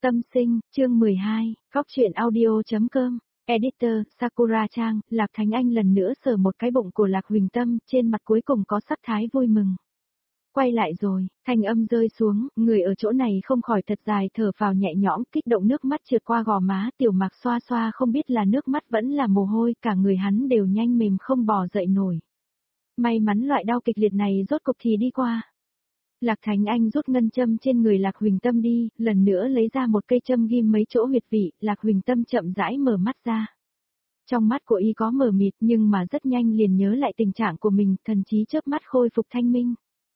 Tâm sinh, chương 12, góc truyện audio.com, editor, Sakura Trang, Lạc Thánh Anh lần nữa sờ một cái bụng của Lạc Huỳnh Tâm, trên mặt cuối cùng có sắc thái vui mừng. Quay lại rồi, thanh âm rơi xuống, người ở chỗ này không khỏi thật dài thở phào nhẹ nhõm, kích động nước mắt trượt qua gò má, Tiểu Mạc xoa xoa không biết là nước mắt vẫn là mồ hôi, cả người hắn đều nhanh mềm không bò dậy nổi. May mắn loại đau kịch liệt này rốt cục thì đi qua. Lạc Thánh Anh rút ngân châm trên người Lạc Huỳnh Tâm đi, lần nữa lấy ra một cây châm ghim mấy chỗ huyệt vị, Lạc Huỳnh Tâm chậm rãi mở mắt ra. Trong mắt của y có mờ mịt nhưng mà rất nhanh liền nhớ lại tình trạng của mình, thần trí chớp mắt khôi phục thanh minh.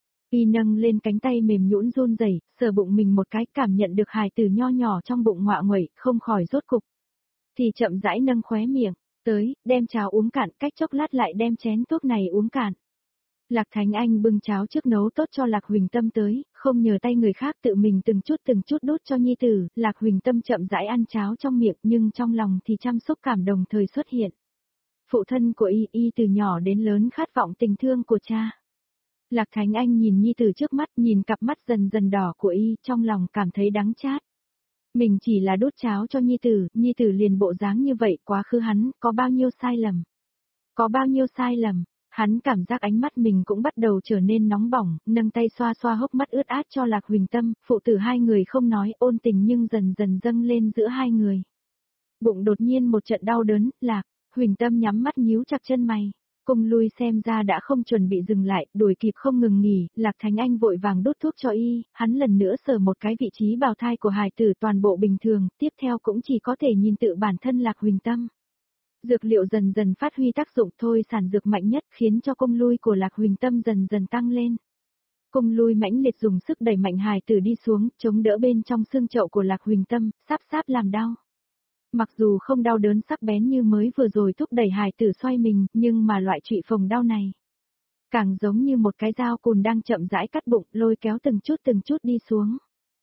Y nâng lên cánh tay mềm nhũn run rẩy, sờ bụng mình một cái, cảm nhận được hài tử nho nhỏ trong bụng ngoạ nguậy, không khỏi rốt cục. Thì chậm rãi nâng khóe miệng, tới, đem cháo uống cạn, cách chốc lát lại đem chén thuốc này uống cạn. Lạc Thánh Anh bưng cháo trước nấu tốt cho Lạc Huỳnh Tâm tới, không nhờ tay người khác tự mình từng chút đút cho nhi tử, Lạc Huỳnh Tâm chậm rãi ăn cháo trong miệng nhưng trong lòng thì trăm xúc cảm đồng thời xuất hiện. Phụ thân của y từ nhỏ đến lớn khát vọng tình thương của cha. Lạc Thánh Anh nhìn nhi tử trước mắt, nhìn cặp mắt dần dần đỏ của y, trong lòng cảm thấy đắng chát. Mình chỉ là đút cháo cho nhi tử liền bộ dáng như vậy, quá khứ hắn có bao nhiêu sai lầm. Có bao nhiêu sai lầm. Hắn cảm giác ánh mắt mình cũng bắt đầu trở nên nóng bỏng, nâng tay xoa xoa hốc mắt ướt át cho Lạc Huỳnh Tâm, phụ tử hai người không nói ôn tình nhưng dần dần dâng lên giữa hai người. Bụng đột nhiên một trận đau đớn, Lạc Huỳnh Tâm nhắm mắt nhíu chặt chân mày, cùng lui xem ra đã không chuẩn bị dừng lại, đuổi kịp không ngừng nghỉ, Lạc Thánh Anh vội vàng đút thuốc cho y, hắn lần nữa sờ một cái vị trí bào thai của hài tử toàn bộ bình thường, tiếp theo cũng chỉ có thể nhìn tự bản thân Lạc Huỳnh Tâm. Dược liệu dần dần phát huy tác dụng thôi, sản dược mạnh nhất khiến cho cung lui của Lạc Huỳnh Tâm dần dần tăng lên. Cung lui mãnh liệt dùng sức đẩy mạnh hài tử đi xuống, chống đỡ bên trong xương chậu của Lạc Huỳnh Tâm, sáp làm đau. Mặc dù không đau đớn sắc bén như mới vừa rồi thúc đẩy hài tử xoay mình, nhưng mà loại trụy phồng đau này càng giống như một cái dao cùn đang chậm rãi cắt bụng, lôi kéo từng chút đi xuống.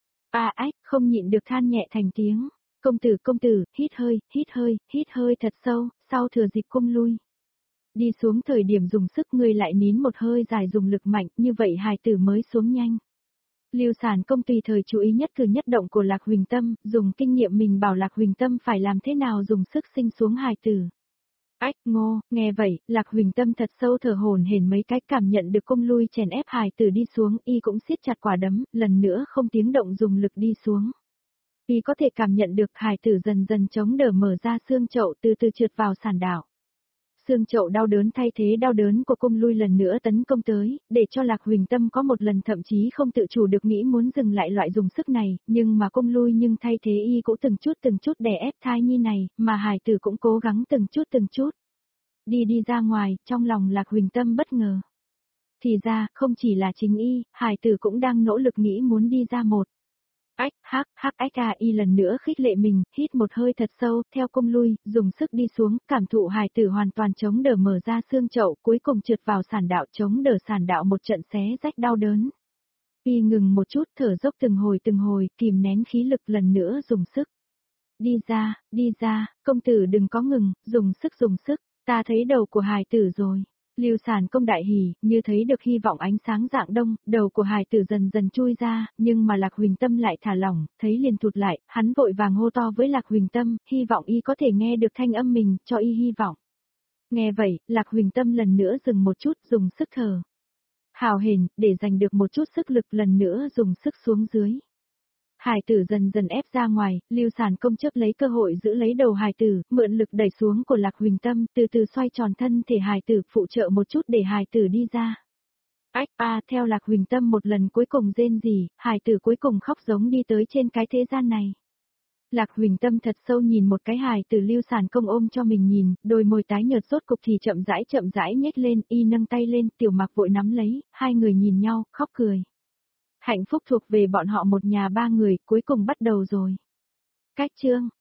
Ách, không nhịn được than nhẹ thành tiếng. Công tử, hít hơi thật sâu, sau thừa dịp cung lui. Đi xuống thời điểm dùng sức người lại nín một hơi dài dùng lực mạnh, như vậy hài tử mới xuống nhanh. Lưu Sản Công tùy thời chú ý nhất cử nhất động của Lạc Huỳnh Tâm, dùng kinh nghiệm mình bảo Lạc Huỳnh Tâm phải làm thế nào dùng sức sinh xuống hài tử. Ngô, nghe vậy, Lạc Huỳnh Tâm thật sâu thở hổn hển mấy cái, cảm nhận được cung lui chèn ép hài tử đi xuống, y cũng siết chặt quả đấm, lần nữa không tiếng động dùng lực đi xuống. Y có thể cảm nhận được hài tử dần dần chống đỡ mở ra xương chậu từ từ trượt vào sàn đảo. Xương chậu đau đớn thay thế đau đớn của cung lui lần nữa tấn công tới, để cho Lạc Huỳnh Tâm có một lần thậm chí không tự chủ được nghĩ muốn dừng lại loại dùng sức này, nhưng mà cung lui thay thế y cũng từng chút đè ép thai nhi này, mà hài tử cũng cố gắng từng chút. Đi ra ngoài, trong lòng Lạc Huỳnh Tâm bất ngờ. Thì ra, không chỉ là chính y, hài tử cũng đang nỗ lực nghĩ muốn đi ra một. Y lần nữa khích lệ mình, hít một hơi thật sâu, theo cung lui, dùng sức đi xuống, cảm thụ hài tử hoàn toàn chống đỡ mở ra xương chậu, cuối cùng trượt vào sàn đạo, chống đỡ sàn đạo một trận xé rách đau đớn. Y ngừng một chút, thở dốc từng hồi, kìm nén khí lực lần nữa dùng sức. Đi ra, công tử đừng có ngừng, dùng sức, ta thấy đầu của hài tử rồi. Lưu Sản Công đại hỉ, như thấy được hy vọng ánh sáng rạng đông, đầu của hài tử dần dần chui ra, nhưng mà Lạc Huỳnh Tâm lại thả lỏng, thấy liền thụt lại, hắn vội vàng hô to với Lạc Huỳnh Tâm, hy vọng y có thể nghe được thanh âm mình, cho y hy vọng. Nghe vậy, Lạc Huỳnh Tâm lần nữa dừng một chút, dùng sức thở. Hào hển, để giành được một chút sức lực lần nữa dùng sức xuống dưới. Hài tử dần dần ép ra ngoài, Lưu Sản Công chớp lấy cơ hội giữ lấy đầu hài tử, mượn lực đẩy xuống của Lạc Huỳnh Tâm, từ từ xoay tròn thân thể hài tử, phụ trợ một chút để hài tử đi ra. Theo Lạc Huỳnh Tâm một lần cuối cùng rên rỉ, hài tử cuối cùng khóc giống đi tới trên cái thế gian này. Lạc Huỳnh Tâm thật sâu nhìn một cái hài tử Lưu Sản Công ôm cho mình nhìn, đôi môi tái nhợt rốt cục thì chậm rãi nhếch lên, y nâng tay lên, Tiểu Mạc vội nắm lấy, hai người nhìn nhau, khóc cười. Hạnh phúc thuộc về bọn họ một nhà ba người, cuối cùng bắt đầu rồi. Cách chương